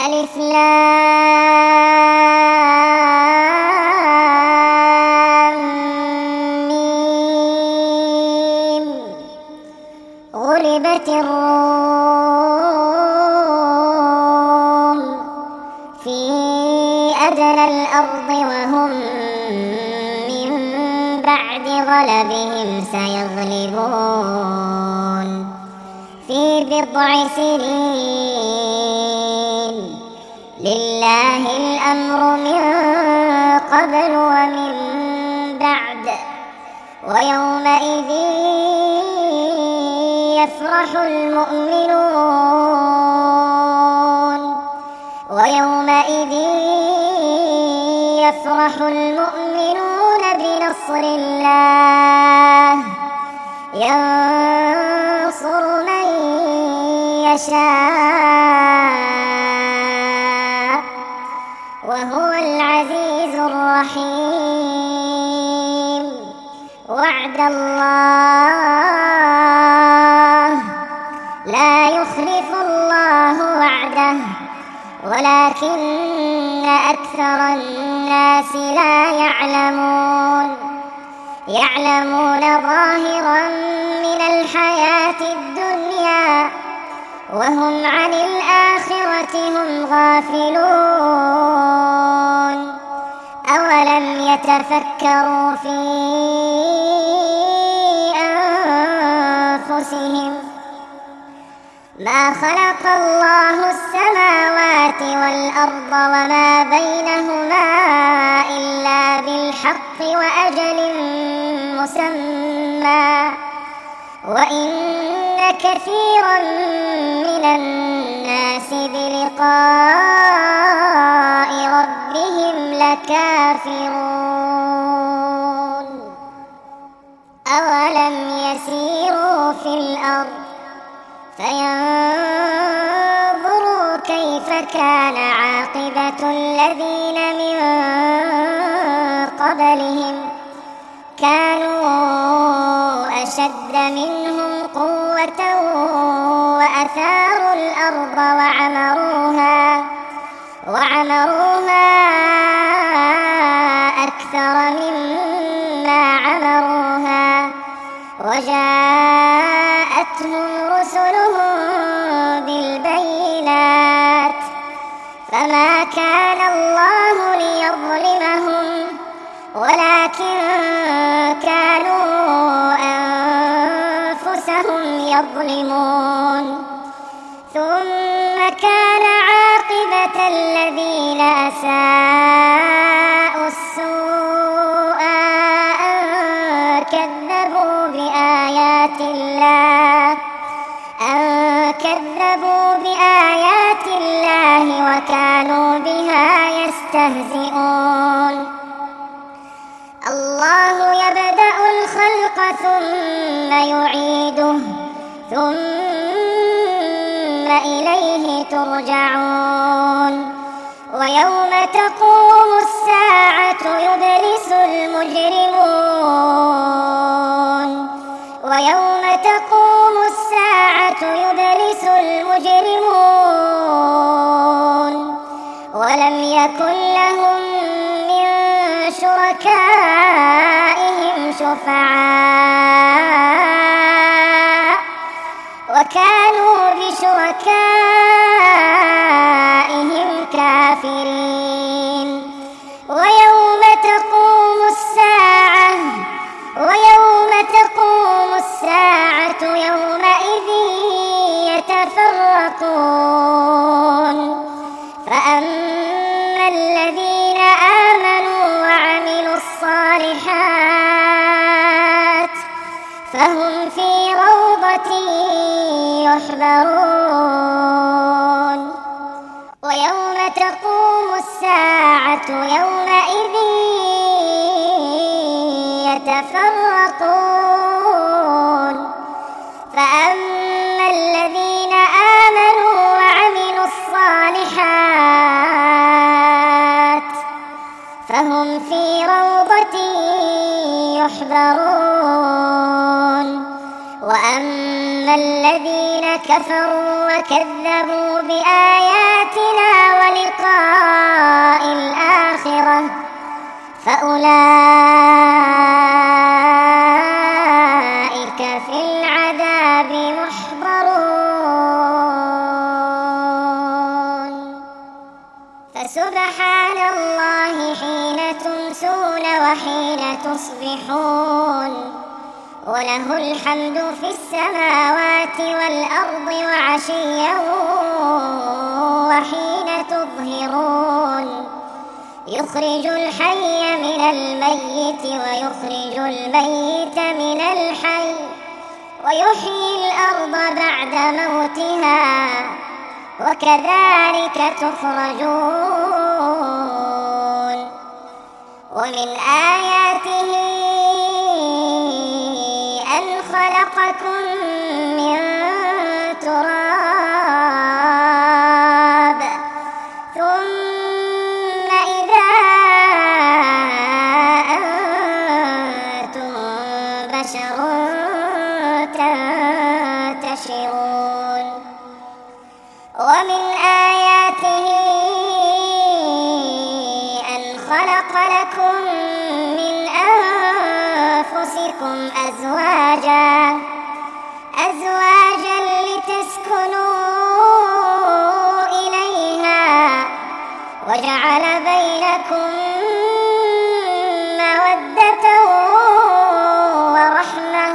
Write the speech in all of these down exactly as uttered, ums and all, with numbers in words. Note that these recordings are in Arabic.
ألف لام ميم. غلبت الروم في أدنى الأرض وهم من بعد غلبهم سيغلبون في بضع سنين. لله الأمر من قبل ومن بعد ويومئذ يفرح المؤمنون ويومئذ يفرح المؤمنون بنصر الله ينصر من يشاء وهو العزيز الرحيم. وعد الله لا يخلف الله وعده ولكن أكثر الناس لا يعلمون يعلمون ظاهرا من الحياة الدنيا وهم عن الآخرة هم غافلون. أولم يتفكروا في أنفسهم ما خلق الله السماوات والأرض وما بينهما إلا بالحق وأجل مسمى وإن كثيرا من الناس بلقاء ربهم لكافرون. أولم يسيروا في الأرض فينظروا كيف كان عاقبة الذين من قبلهم كانوا أشد منهم قوة وأثاروا الأرض وعمروها وعمروها أكثر مما عمروها وجاءتهم رسلهم بالبينات فما كان الله ليظلمهم ولكن كانوا أنفسهم يظلمون. ثم كان عاقبة الذين أساءوا السوء أن كذبوا بآيات الله أن كذبوا بآيات الله وكانوا بها يستهزئون. الله يبدأ الخلق ثم يعيده ثم إليه ترجعون. ويوم تقوم الساعة يبلس المجرمون ويوم تقوم الساعة يبلس المجرمون ولم يكن لهم من شركائهم شفعاء وكانوا بشركائهم كافرين. ويوم تقوم الساعة ويوم تقوم الساعة يومئذ يتفرقون فأما الذين آمنوا وعملوا الصالحات فهم في روضة يحبرون. ويوم تقوم الساعة يومئذ يتفرقون فأما الذين آمنوا وعملوا الصالحات فهم في روضة يحبرون. وأما الذين كفروا وكذبوا بآياتنا فسبحان الله حين تمسون وحين تصبحون وله الحمد في السماوات والأرض وعشيا وحين تظهرون يخرج الحي من الميت ويخرج الميت من الحي ويحيي الأرض بعد موتها وكذلك تخرجون ومن آياته أن خلقكم من تراب ثم إذا أنتم بشر تنتشرون ومن آياته أن خلق لكم من أنفسكم أزواجا أزواجا لتسكنوا إليها وجعل بينكم مودة ورحمة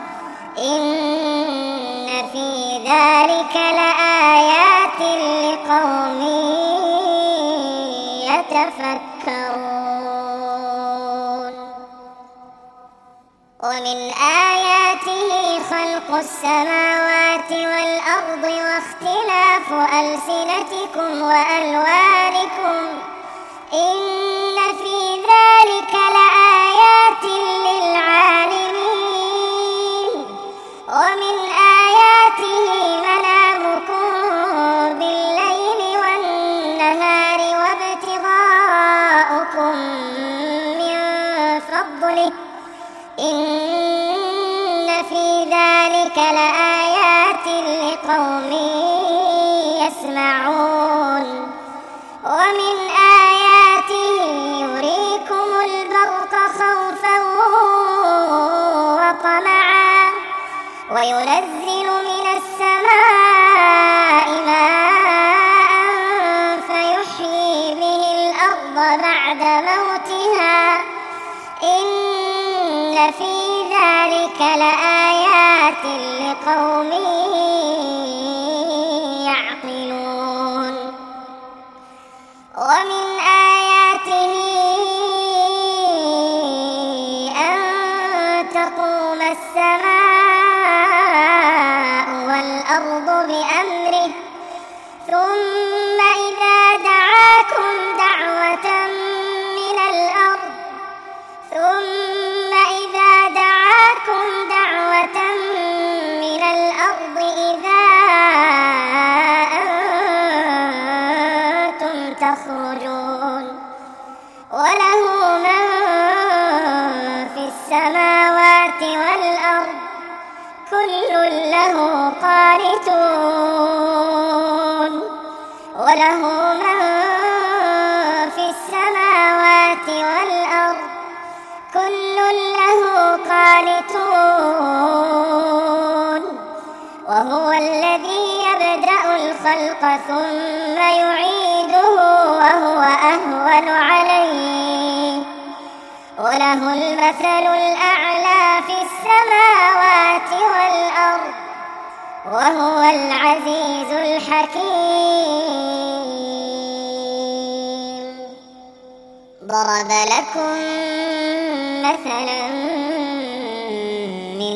إن في ذلك لآيات لقوم يتفكرون ومن آياته خلق السماوات والأرض واختلاف ألسنتكم وألوانكم إن في ذلك لآيات للعالمين ومن آياته منامكم بالليل والنهار وابتغاؤكم من فضله إن في ذلك لآيات لقوم يسمعون ومن آياته يريكم البرق خوفا وطمعا وينزل من السماء ماء فيحيي به الأرض بعد موتها إن في ذلك لآيات لقوم يعقلون ومن آياته أن تقوم السماء والأرض بأمره ثم إذا دعاكم دعوة من الأرض ثم إذا دعاكم دعوة من الأرض إذا أنتم تخرجون وله من في السماوات والأرض كل له قانتون وله من في السماوات والأرض كل له قانتون وهو الذي يبدأ الخلق ثم يعيده وهو أهون عليه وله المثل الأعلى في السماوات والأرض وهو العزيز الحكيم ضرب لكم مثلا من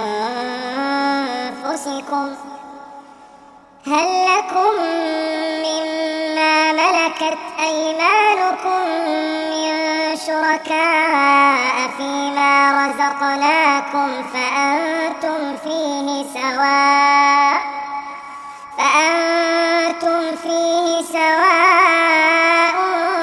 أنفسكم هل لكم مما ملكت أيمانكم من شركاء فيما رزقناكم فأنتم فيه سواء فأنتم فيه سواء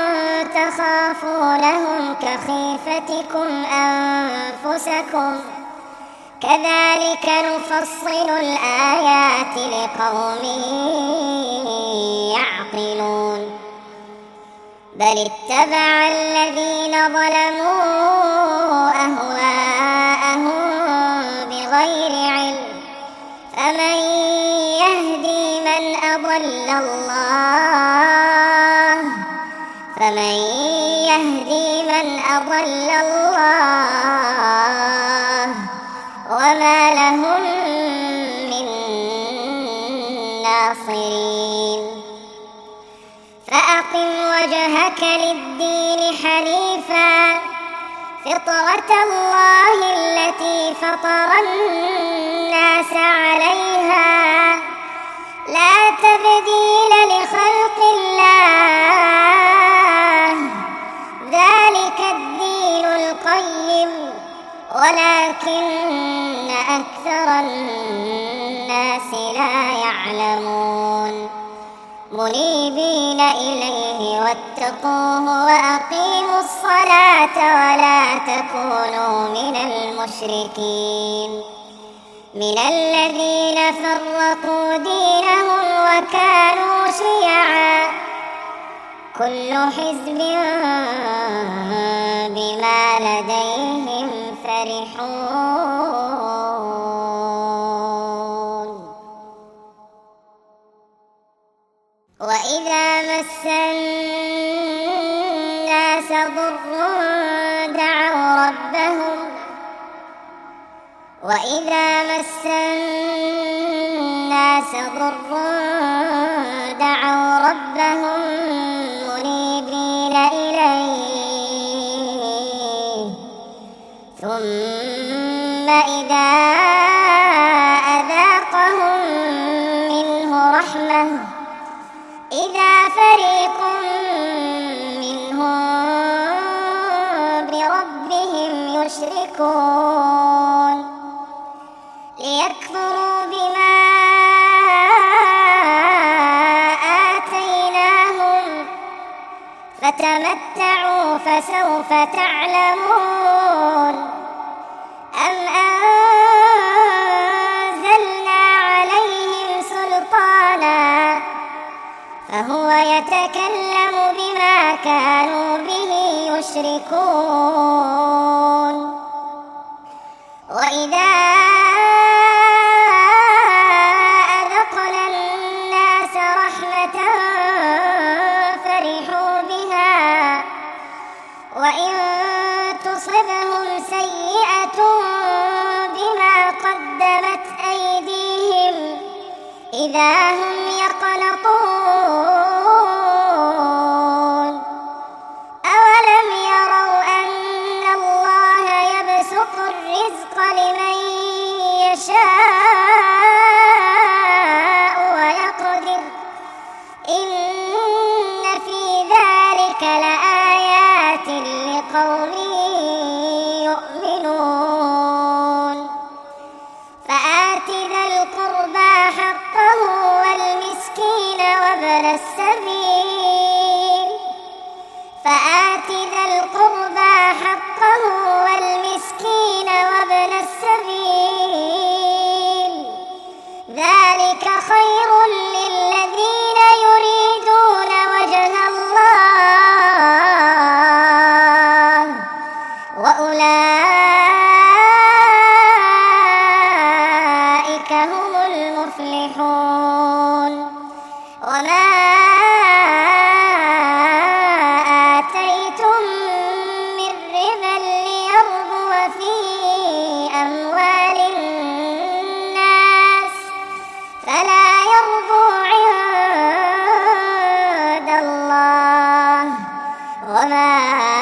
تخافونهم كخيفتكم أنفسكم كذلك نفصل الآيات لقوم يعقلون بل اتبع الذين ظلموا أهواءهم بغير علم فمن يهدي من أضل الله فمن يهدي من أضل الله وما لهم من ناصرين فأقم وجهك للدين حنيفا فطرة الله التي فطر الناس عليها لا تبديل لخلق الله ذلك الدين القيم ولكن أكثر الناس لا يعلمون منيبين إليه واتقوه وأقيموا الصلاة ولا تكونوا من المشركين من الذين فرقوا دينهم وكانوا شيعا كل حزب بما لديهم فرحون وإذا مس الناس ضر دعوا ربهم وإذا مس الناس ضر دعوا ربهم منيبين إليه ثم إذا أذاقهم منه رحمة إذا فريق منهم بربهم يشركون ليكفروا بما آتيناهم فتمتعوا فسوف تعلمون أم أنزلنا عليهم سلطانا فهو يتكلم بما كانوا به يشركون وإذا أذقنا الناس رحمة فرحوا بها وإن تصبهم سيئة بما قدمت أيديهم إذا هم يقنطون أولم يروا أن الله يبسط الرزق لمن يشاء ويقدر إن في ذلك لآيات لقوم يؤمنون فآت ذا القربى حقه والمسكين وابن السبيل فآت ذا القربى حقه والمسكين وابن السبيل ذلك خير للذين يريدون وجه الله وأولئك هم المفلحون وما آتيتم من ربا ليربو في أموال الناس فلا يربو عند الله وما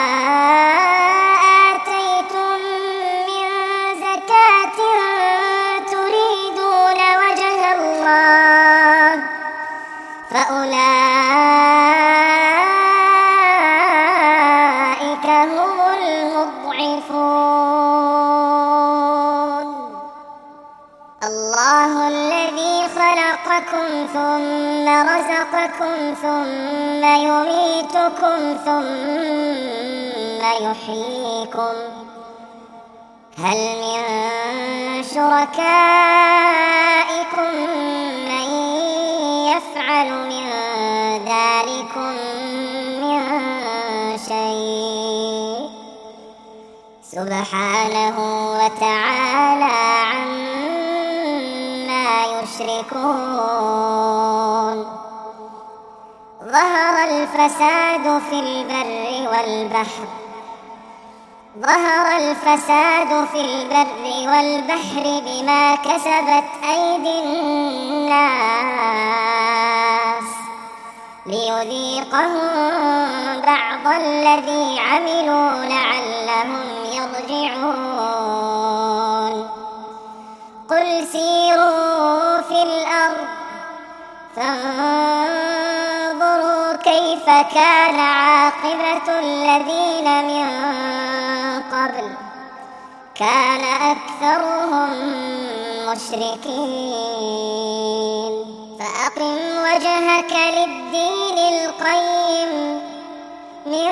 آتيتم من زكاة تريدون وجه الله فأولئك هم المضعفون الله الذي خلقكم ثم رزقكم ثم يميتكم ثم يحييكم هل من شركائكم من يفعل من ذلكم من شيء سبحانه وتعالى عما يشركون ظهر الفساد في البر والبحر ظهر الفساد في البر والبحر بما كسبت أيدي الناس ليذيقهم بعض الذي عملوا لعلهم يرجعون قل سيروا في الأرض فانظروا كيف كان عاقبة الذين من قبل كان أكثرهم مشركين فأقم وجهك للدين القيم من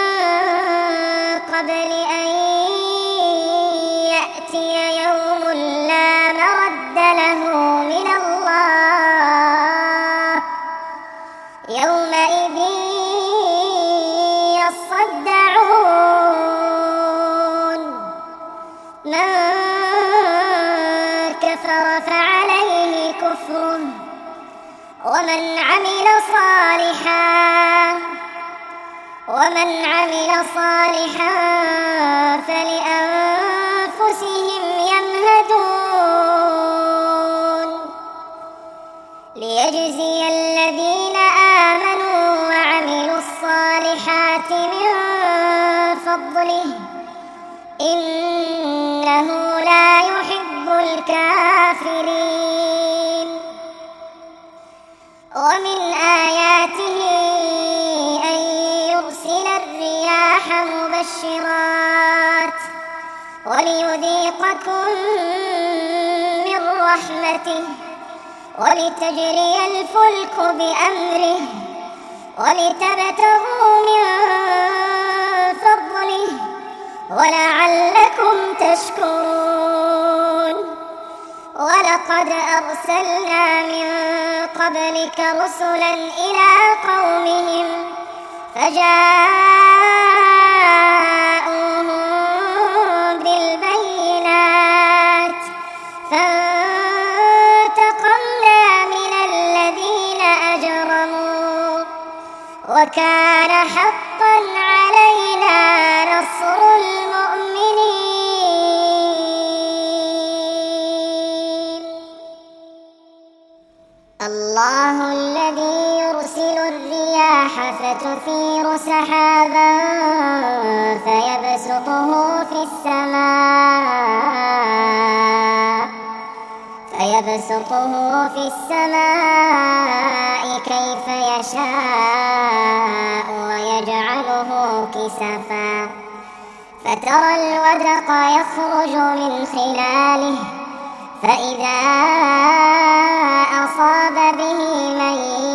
قبل أن يأتي يوم لا مرد له من الله يومئذ يصدعون من كفر فعليه كفره ومن عمل صالحا ومن عمل صالحا فلأنفسهم يمهدون ليجزي الذين آمنوا وعملوا الصالحات من فضله إنه لا يحب الكافرين ومن آياته أن يرسل الرياح مبشرات وليذيقكم من رحمته ولتجري الفلك بأمره ولتبتغوا من فضله ولعلكم تشكرون ولقد أرسلنا من قبلك رسلا إلى قومهم فجاءوهم بالبينات فانتقمنا من الذين أجرموا وكان حقا علينا نصر المؤمنين الله الذي يرسل الرياح فتثير سحابا فيبسطه في السماء فيبسطه في السماء كيف يشاء ويجعله كسفا فترى الودق يخرج من خلاله فإذا أصاب به من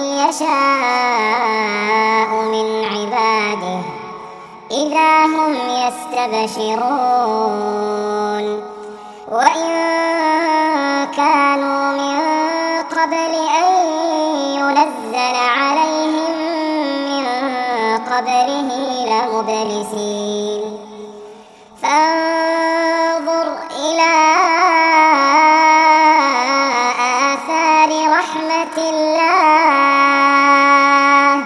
يشاء من عباده إذا هم يستبشرون وإن كانوا من قبل أن ينزل عليهم من قبله لمبلسين فانظر إلى آثار رحمة الله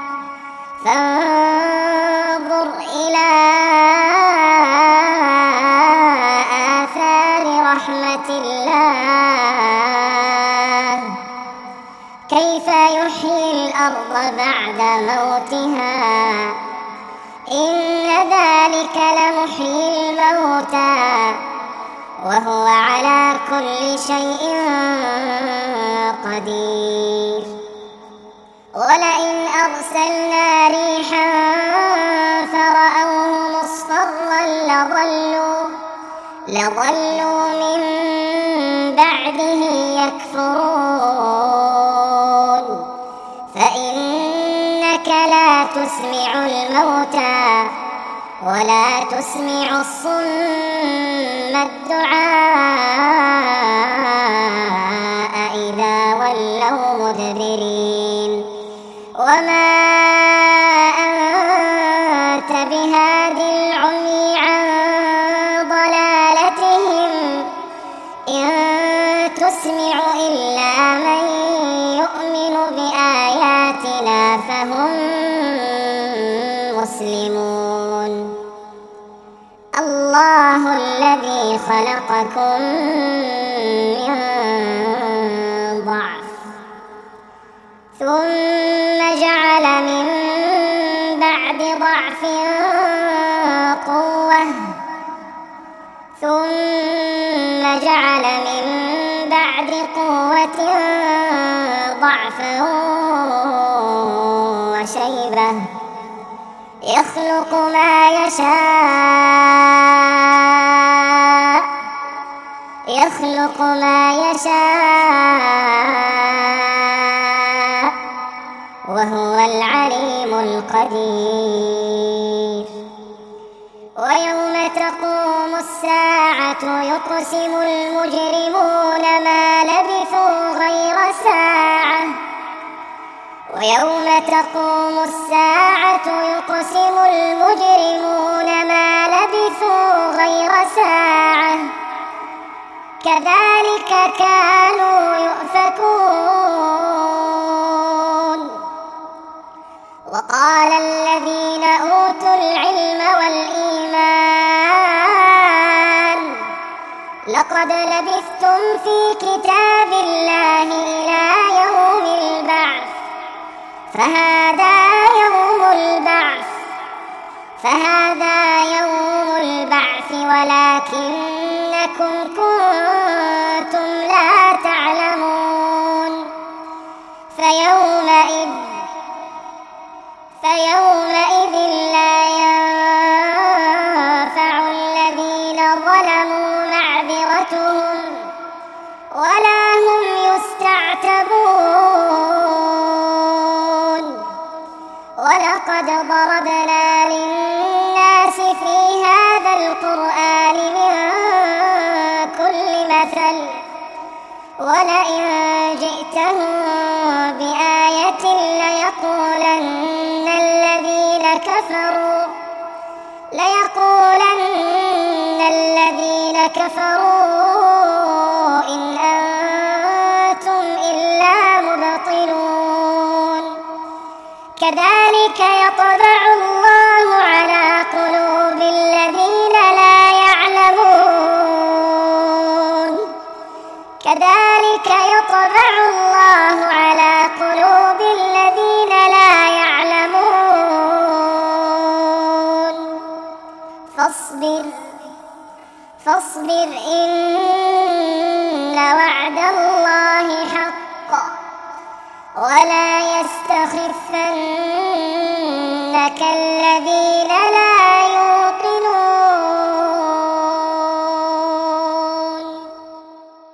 فانظر إلى آثار رحمة الله كيف يحيي الأرض بعد موتها إن ذلك لمحيي الموتى وهو على كل شيء قدير ولئن أرسلنا ريحا فرأوه مصفرا لظلوا لظلوا من بعده يكفرون فإنك لا تسمع الموتى ولا تسمع الصم الدعاء إذا ولوا مدبرين وما أنت بهادي العمي عن ضلالتهم إن تسمع إلا من يؤمن بآياتنا هم مسلمون. الله الذي خلقكم من ضعف ثم جعل من بعد ضعف قوة ثم جعل من بعد قوة ضعفا وشيبة يخلق ما يشاء يخلق ما يشاء وهو العليم القدير. ويوم تقوم الساعة يقسم المجرمون ما لبثوا غير ساعة ويوم تقوم الساعة يقسم المجرمون ما لبثوا غير ساعة كذلك كانوا يؤفكون. وقال الذين أوتوا العلم والإيمان لقد لبثتم في كتاب الله إلى يوم البعث فهذا يوم البعث فهذا يوم البعث ولكنكم كنتم لا تعلمون. فيومئذ فيومئذ لا ينفع الذين ظلموا معذرتهم ولا هم يستعتبون. ولقد ضربنا للناس في هذا القرآن من كل مثل ولئن جئتهم بآية ليقولن الذين كفروا ليقولن الذين كفروا إن أنتم إلا مبطلون. كذلك يطبع الله على قلوب الذين لا يعلمون كذلك يطبع الله على قلوب الذين لا يعلمون. فاصبر فاصبر إن وعد الله حق ولا يستخفنك الذين